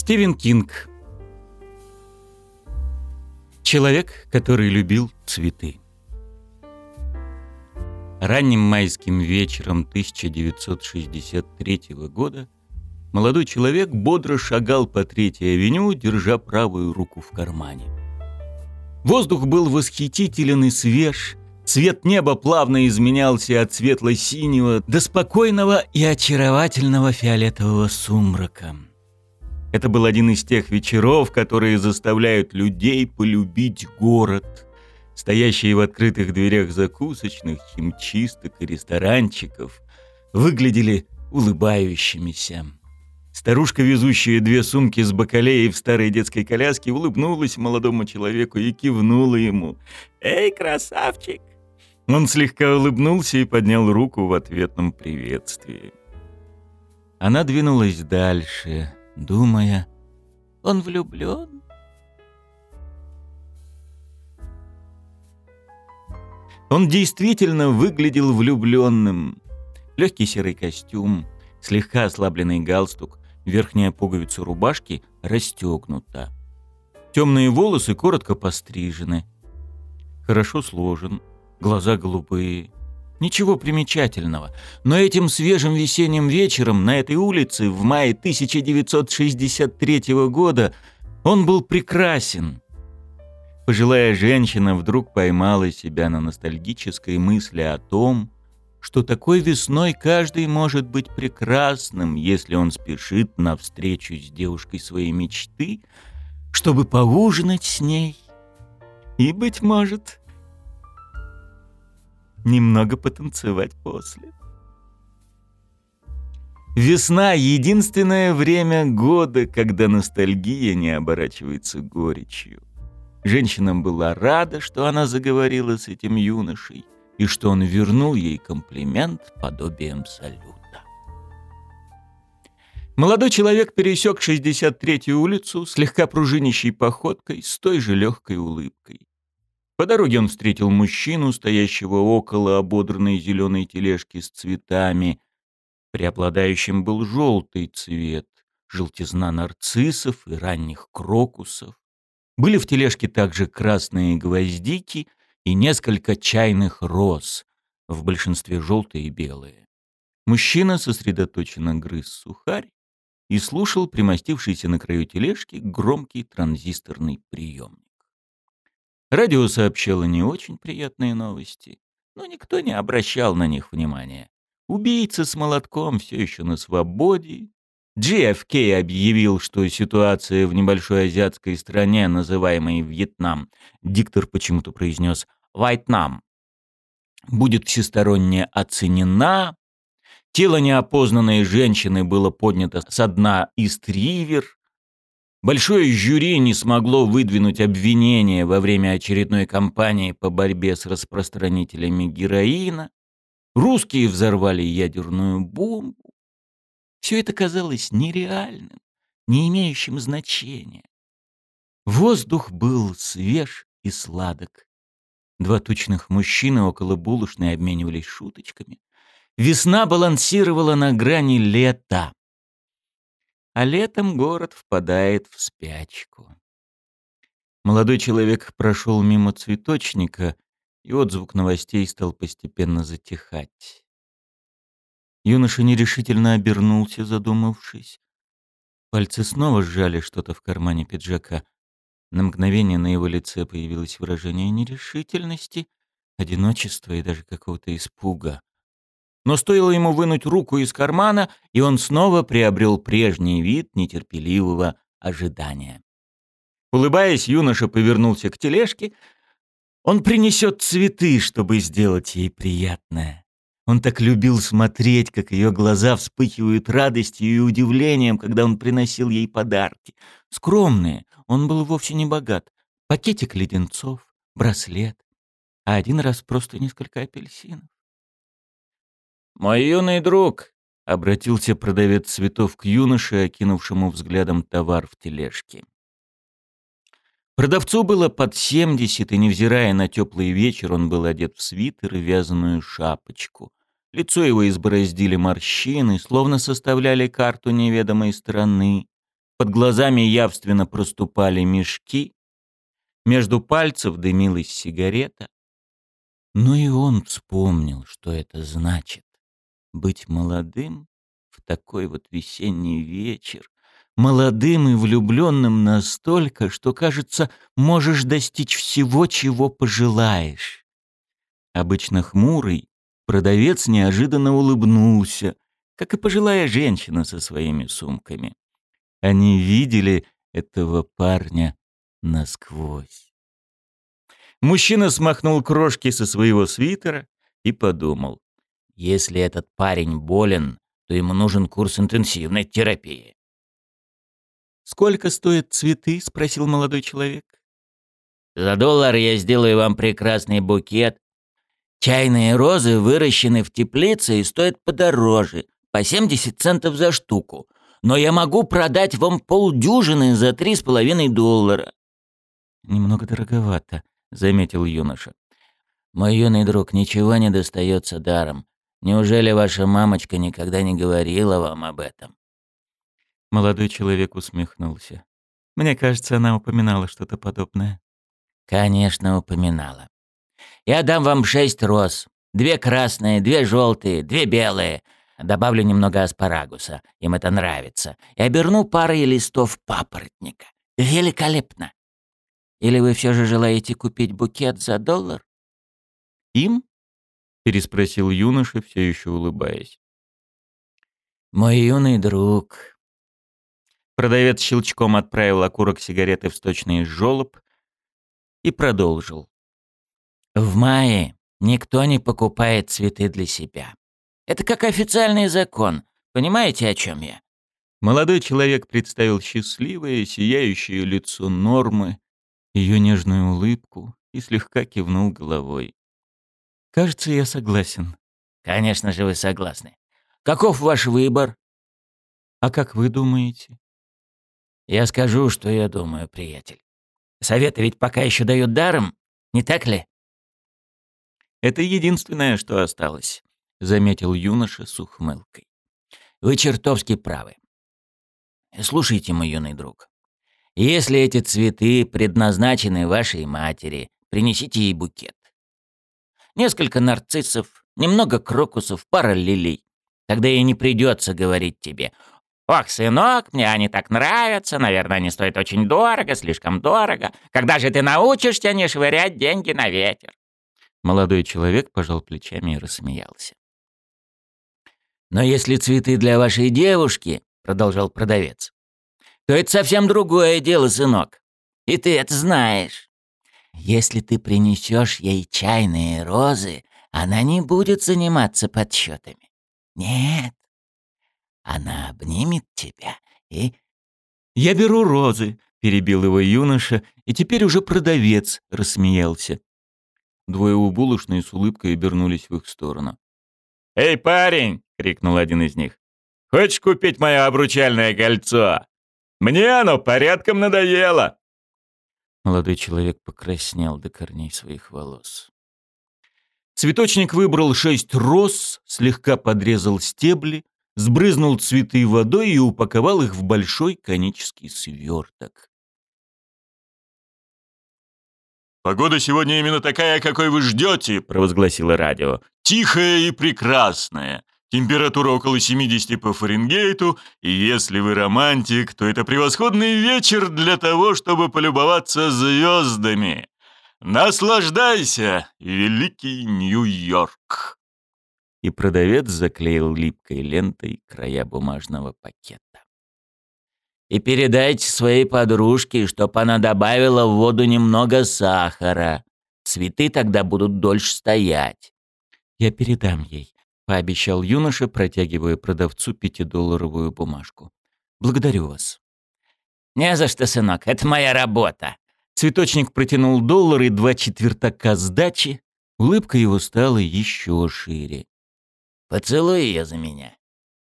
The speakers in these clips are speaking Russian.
Стивен Кинг. Человек, который любил цветы. Ранним майским вечером 1963 года молодой человек бодро шагал по Третьей авеню, держа правую руку в кармане. Воздух был восхитителен и свеж, цвет неба плавно изменялся от светло-синего до спокойного и очаровательного фиолетового сумрака. Это был один из тех вечеров, которые заставляют людей полюбить город. Стоящие в открытых дверях закусочных, химчисток и ресторанчиков выглядели улыбающимися. Старушка, везущая 2 сумки с бакалеей в старой детской коляске, улыбнулась молодому человеку и кивнула ему. «Эй, красавчик!» Он слегка улыбнулся и поднял руку в ответном приветствии. Она двинулась дальше, думая, он влюблен. Он действительно выглядел влюбленным. Легкий серый костюм, слегка ослабленный галстук, верхняя пуговица рубашки расстегнута. Темные волосы коротко пострижены. Хорошо сложен, глаза голубые. Ничего примечательного, но этим свежим весенним вечером на этой улице в мае 1963 года он был прекрасен. Пожилая женщина вдруг поймала себя на ностальгической мысли о том, что такой весной каждый может быть прекрасным, если он спешит на встречу с девушкой своей мечты, чтобы поужинать с ней и, быть может, немного потанцевать после. Весна — единственное время года, когда ностальгия не оборачивается горечью. Женщина была рада, что она заговорила с этим юношей, и что он вернул ей комплимент подобием салюта. Молодой человек пересек 63-ю улицу слегка пружинящей походкой с той же легкой улыбкой. По дороге он встретил мужчину, стоящего около ободранной зеленой тележки с цветами. Преобладающим был желтый цвет, желтизна нарциссов и ранних крокусов. Были в тележке также красные гвоздики и несколько чайных роз, в большинстве желтые и белые. Мужчина сосредоточенно грыз сухарь и слушал примостившийся на краю тележки громкий транзисторный приемник. Радио сообщало не очень приятные новости, но никто не обращал на них внимания. Убийца с молотком все еще на свободе. JFK объявил, что ситуация в небольшой азиатской стране, называемой Вьетнам, диктор почему-то произнес «Вьетнам», будет всесторонне оценена. Тело неопознанной женщины было поднято со дна Ист-Ривер. Большое жюри не смогло выдвинуть обвинения во время очередной кампании по борьбе с распространителями героина. Русские взорвали ядерную бомбу. Все это казалось нереальным, не имеющим значения. Воздух был свеж и сладок. 2 тучных мужчины около булочной обменивались шуточками. Весна балансировала на грани лета. А летом город впадает в спячку. Молодой человек прошел мимо цветочника, и отзвук новостей стал постепенно затихать. Юноша нерешительно обернулся, задумавшись. Пальцы снова сжали что-то в кармане пиджака. На мгновение на его лице появилось выражение нерешительности, одиночества и даже какого-то испуга. Но стоило ему вынуть руку из кармана, и он снова приобрел прежний вид нетерпеливого ожидания. Улыбаясь, юноша повернулся к тележке. Он принесет цветы, чтобы сделать ей приятное. Он так любил смотреть, как ее глаза вспыхивают радостью и удивлением, когда он приносил ей подарки. Скромные, он был вовсе не богат. Пакетик леденцов, браслет, а один раз просто несколько апельсинов. «Мой юный друг», — обратился продавец цветов к юноше, окинувшему взглядом товар в тележке. Продавцу было под 70, и, невзирая на теплый вечер, он был одет в свитер и вязаную шапочку. Лицо его избороздили морщины, словно составляли карту неведомой страны. Под глазами явственно проступали мешки, между пальцев дымилась сигарета. Ну и он вспомнил, что это значит — быть молодым в такой вот весенний вечер, молодым и влюбленным настолько, что, кажется, можешь достичь всего, чего пожелаешь. Обычно хмурый, продавец неожиданно улыбнулся, как и пожилая женщина со своими сумками. Они видели этого парня насквозь. Мужчина смахнул крошки со своего свитера и подумал: если этот парень болен, то ему нужен курс интенсивной терапии. «Сколько стоят цветы?» — спросил молодой человек. «За $1 я сделаю вам прекрасный букет. Чайные розы выращены в теплице и стоят подороже, по 70 центов за штуку. Но я могу продать вам полдюжины за $3,5. «Немного дороговато», — заметил юноша. «Мой юный друг, ничего не достается даром. Неужели ваша мамочка никогда не говорила вам об этом?» Молодой человек усмехнулся. «Мне кажется, она упоминала что-то подобное». «Конечно, упоминала. Я дам вам 6 роз. 2 красные, 2 желтые, 2 белые. Добавлю немного аспарагуса. Им это нравится. И оберну парой листов папоротника. Великолепно! Или вы все же желаете купить букет за $1?» «Им?» — переспросил юноша, все еще улыбаясь. «Мой юный друг». Продавец щелчком отправил окурок сигареты в сточный жёлоб и продолжил. «В мае никто не покупает цветы для себя. Это как официальный закон. Понимаете, о чем я?» Молодой человек представил счастливое, сияющее лицо Нормы, ее нежную улыбку и слегка кивнул головой. «Кажется, я согласен». «Конечно же вы согласны. Каков ваш выбор?» «А как вы думаете?» «Я скажу, что я думаю, приятель. Советы ведь пока еще дают даром, не так ли?» «Это единственное, что осталось», — заметил юноша с ухмылкой. «Вы чертовски правы. Слушайте, мой юный друг. Если эти цветы предназначены вашей матери, принесите ей букет. Несколько нарциссов, немного крокусов, пара лилий. Тогда ей не придется говорить тебе: «Ох, сынок, мне они так нравятся, наверное, они стоят очень дорого, слишком дорого. Когда же ты научишься не швырять деньги на ветер?» Молодой человек пожал плечами и рассмеялся. «Но если цветы для вашей девушки, — продолжал продавец, — то это совсем другое дело, сынок. И ты это знаешь. Если ты принесешь ей чайные розы, она не будет заниматься подсчетами. Нет, она обнимет тебя и...» «Я беру розы», — перебил его юноша, и теперь уже продавец рассмеялся. Двое у булочной с улыбкой обернулись в их сторону. «Эй, парень!» — крикнул один из них. «Хочешь купить мое обручальное кольцо? Мне оно порядком надоело!» Молодой человек покраснел до корней своих волос. Цветочник выбрал 6 роз, слегка подрезал стебли, сбрызнул цветы водой и упаковал их в большой конический сверток. «Погода сегодня именно такая, какой вы ждете», — провозгласило радио. «Тихая и прекрасная. Температура около 70 по Фаренгейту, и если вы романтик, то это превосходный вечер для того, чтобы полюбоваться звездами. Наслаждайся, великий Нью-Йорк!» И продавец заклеил липкой лентой края бумажного пакета. «И передайте своей подружке, чтоб она добавила в воду немного сахара. Цветы тогда будут дольше стоять». «Я передам ей», — пообещал юноша, протягивая продавцу 5-долларовую бумажку. «Благодарю вас». «Не за что, сынок, это моя работа». Цветочник протянул $1 и 2 четвертака сдачи. Улыбка его стала еще шире. «Поцелуй ее за меня».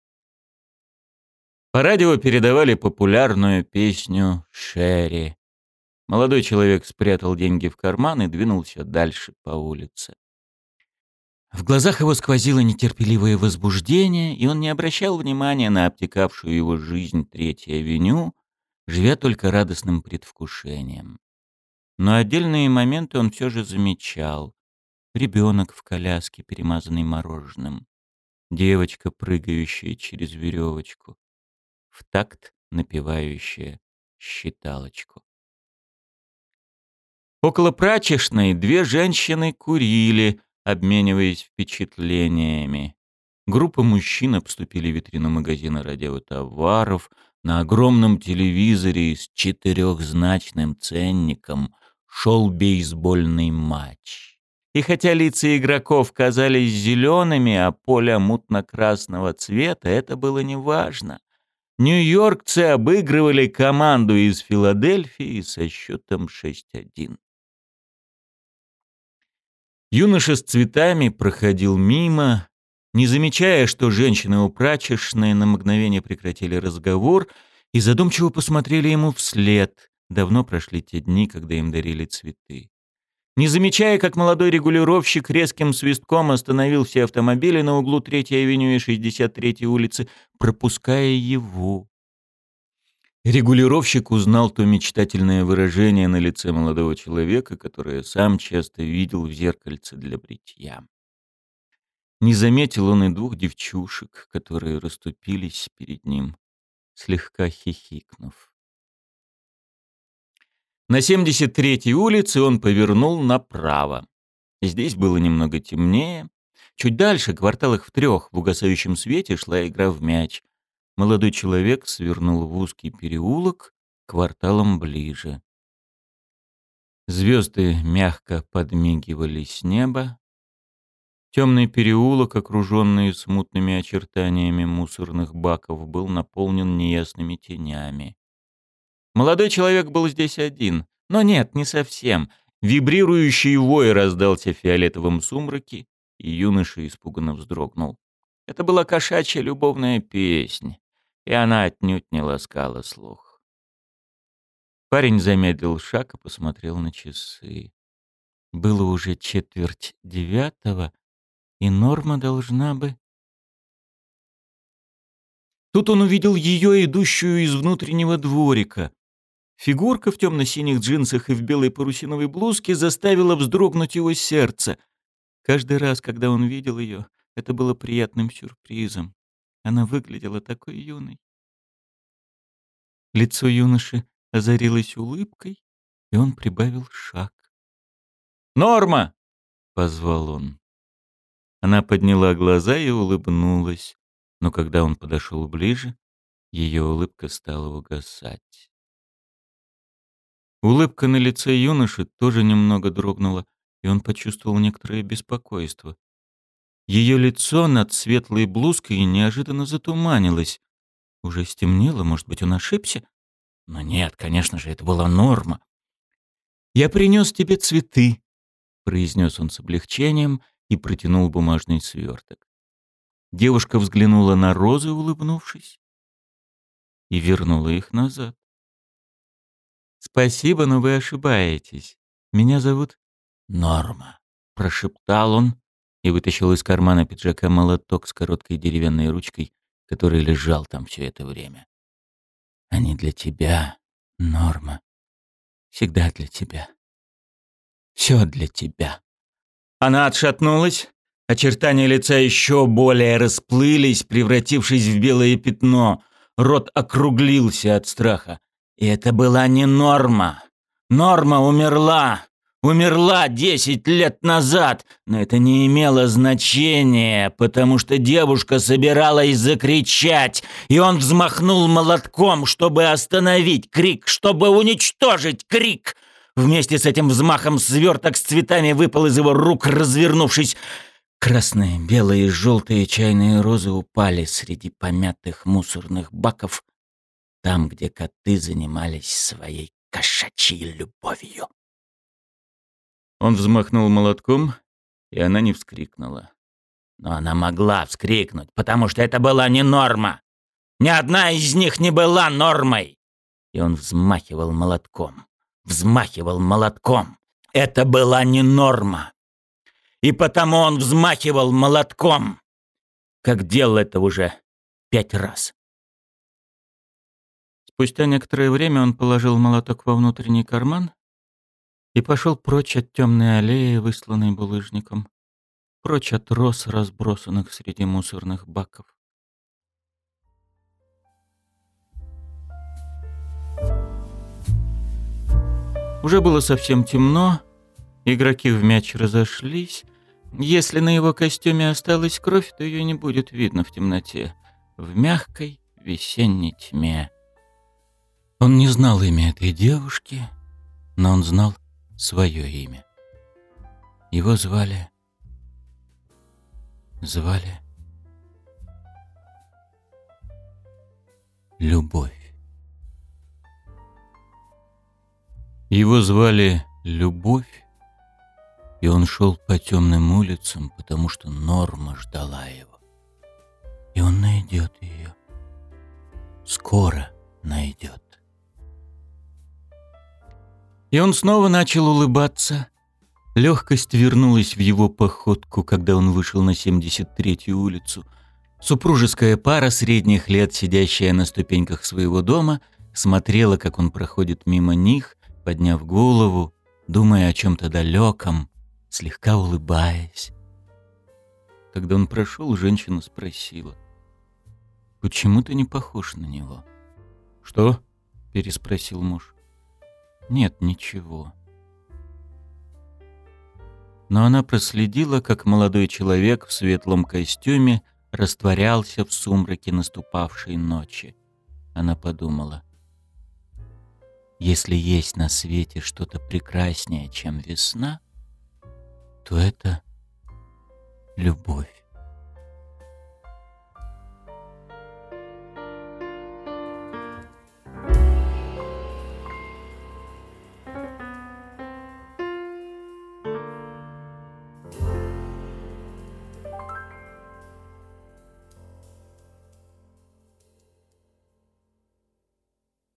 По радио передавали популярную песню «Шерри». Молодой человек спрятал деньги в карман и двинулся дальше по улице. В глазах его сквозило нетерпеливое возбуждение, и он не обращал внимания на обтекавшую его жизнь Третью авеню, живя только радостным предвкушением. Но отдельные моменты он все же замечал. Ребенок в коляске, перемазанный мороженым. Девочка, прыгающая через веревочку. В такт напевающая считалочку. Около прачечной две женщины курили, обмениваясь впечатлениями. Группа мужчин обступили витрину магазина радиотоваров. На огромном телевизоре с четырехзначным ценником шел бейсбольный матч. И хотя лица игроков казались зелеными, а поле мутно-красного цвета, это было неважно. Нью-Йоркцы обыгрывали команду из Филадельфии со счетом 6-1. Юноша с цветами проходил мимо, не замечая, что женщины у прачечной на мгновение прекратили разговор и задумчиво посмотрели ему вслед. Давно прошли те дни, когда им дарили цветы. Не замечая, как молодой регулировщик резким свистком остановил все автомобили на углу 3-й авеню и 63-й улицы, пропуская его. Регулировщик узнал то мечтательное выражение на лице молодого человека, которое сам часто видел в зеркальце для бритья. Не заметил он и двух девчушек, которые расступились перед ним, слегка хихикнув. На 73-й улице он повернул направо. Здесь было немного темнее. Чуть дальше, кварталах в 3, в угасающем свете шла игра в мяч. Молодой человек свернул в узкий переулок, кварталом ближе. Звезды мягко подмигивали с неба. Темный переулок, окруженный смутными очертаниями мусорных баков, был наполнен неясными тенями. Молодой человек был здесь один. Но нет, не совсем. Вибрирующий вой раздался в фиолетовом сумраке, и юноша испуганно вздрогнул. Это была кошачья любовная песнь, и она отнюдь не ласкала слух. Парень замедлил шаг и посмотрел на часы. Было уже 8:45, и Норма должна бы... Тут он увидел ее, идущую из внутреннего дворика. Фигурка в темно-синих джинсах и в белой парусиновой блузке заставила вздрогнуть его сердце. Каждый раз, когда он видел ее, это было приятным сюрпризом. Она выглядела такой юной. Лицо юноши озарилось улыбкой, и он прибавил шаг. «Норма!» — позвал он. Она подняла глаза и улыбнулась, но когда он подошел ближе, ее улыбка стала угасать. Улыбка на лице юноши тоже немного дрогнула, и он почувствовал некоторое беспокойство. Ее лицо над светлой блузкой неожиданно затуманилось. Уже стемнело, может быть, он ошибся? Но нет, конечно же, это была Норма. «Я принес тебе цветы», — произнес он с облегчением и протянул бумажный сверток. Девушка взглянула на розы, улыбнувшись, и вернула их назад. «Спасибо, но вы ошибаетесь. Меня зовут Норма», — прошептал он и вытащил из кармана пиджака молоток с короткой деревянной ручкой, который лежал там все это время. «Они для тебя, Норма. Всегда для тебя. Все для тебя». Она отшатнулась. Очертания лица еще более расплылись, превратившись в белое пятно. Рот округлился от страха. И это была не Норма. Норма умерла. Умерла 10 лет назад. Но это не имело значения, потому что девушка собиралась закричать, и он взмахнул молотком, чтобы остановить крик, чтобы уничтожить крик. Вместе с этим взмахом сверток с цветами выпал из его рук, развернувшись. Красные, белые и желтые чайные розы упали среди помятых мусорных баков, там, где коты занимались своей кошачьей любовью. Он взмахнул молотком, и она не вскрикнула. Но она могла вскрикнуть, потому что это была не Норма. Ни одна из них не была Нормой. И он взмахивал молотком. Взмахивал молотком. Это была не Норма. И потому он взмахивал молотком, как делал это уже 5 раз. Спустя некоторое время он положил молоток во внутренний карман и пошел прочь от темной аллеи, высланной булыжником, прочь от роз, разбросанных среди мусорных баков. Уже было совсем темно, игроки в мяч разошлись. Если на его костюме осталась кровь, то ее не будет видно в темноте, в мягкой весенней тьме. Он не знал имя этой девушки, но он знал свое имя. Его звали Любовь. Его звали Любовь, и он шел по темным улицам, потому что Норма ждала его. И он найдет ее. Скоро найдет. И он снова начал улыбаться. Легкость вернулась в его походку, когда он вышел на 73-ю улицу. Супружеская пара средних лет, сидящая на ступеньках своего дома, смотрела, как он проходит мимо них, подняв голову, думая о чем-то далеком, слегка улыбаясь. Когда он прошел, женщина спросила: «Почему ты не похож на него?» «Что?» — переспросил муж. «Нет, ничего». Но она проследила, как молодой человек в светлом костюме растворялся в сумраке наступавшей ночи. Она подумала: если есть на свете что-то прекраснее, чем весна, то это любовь.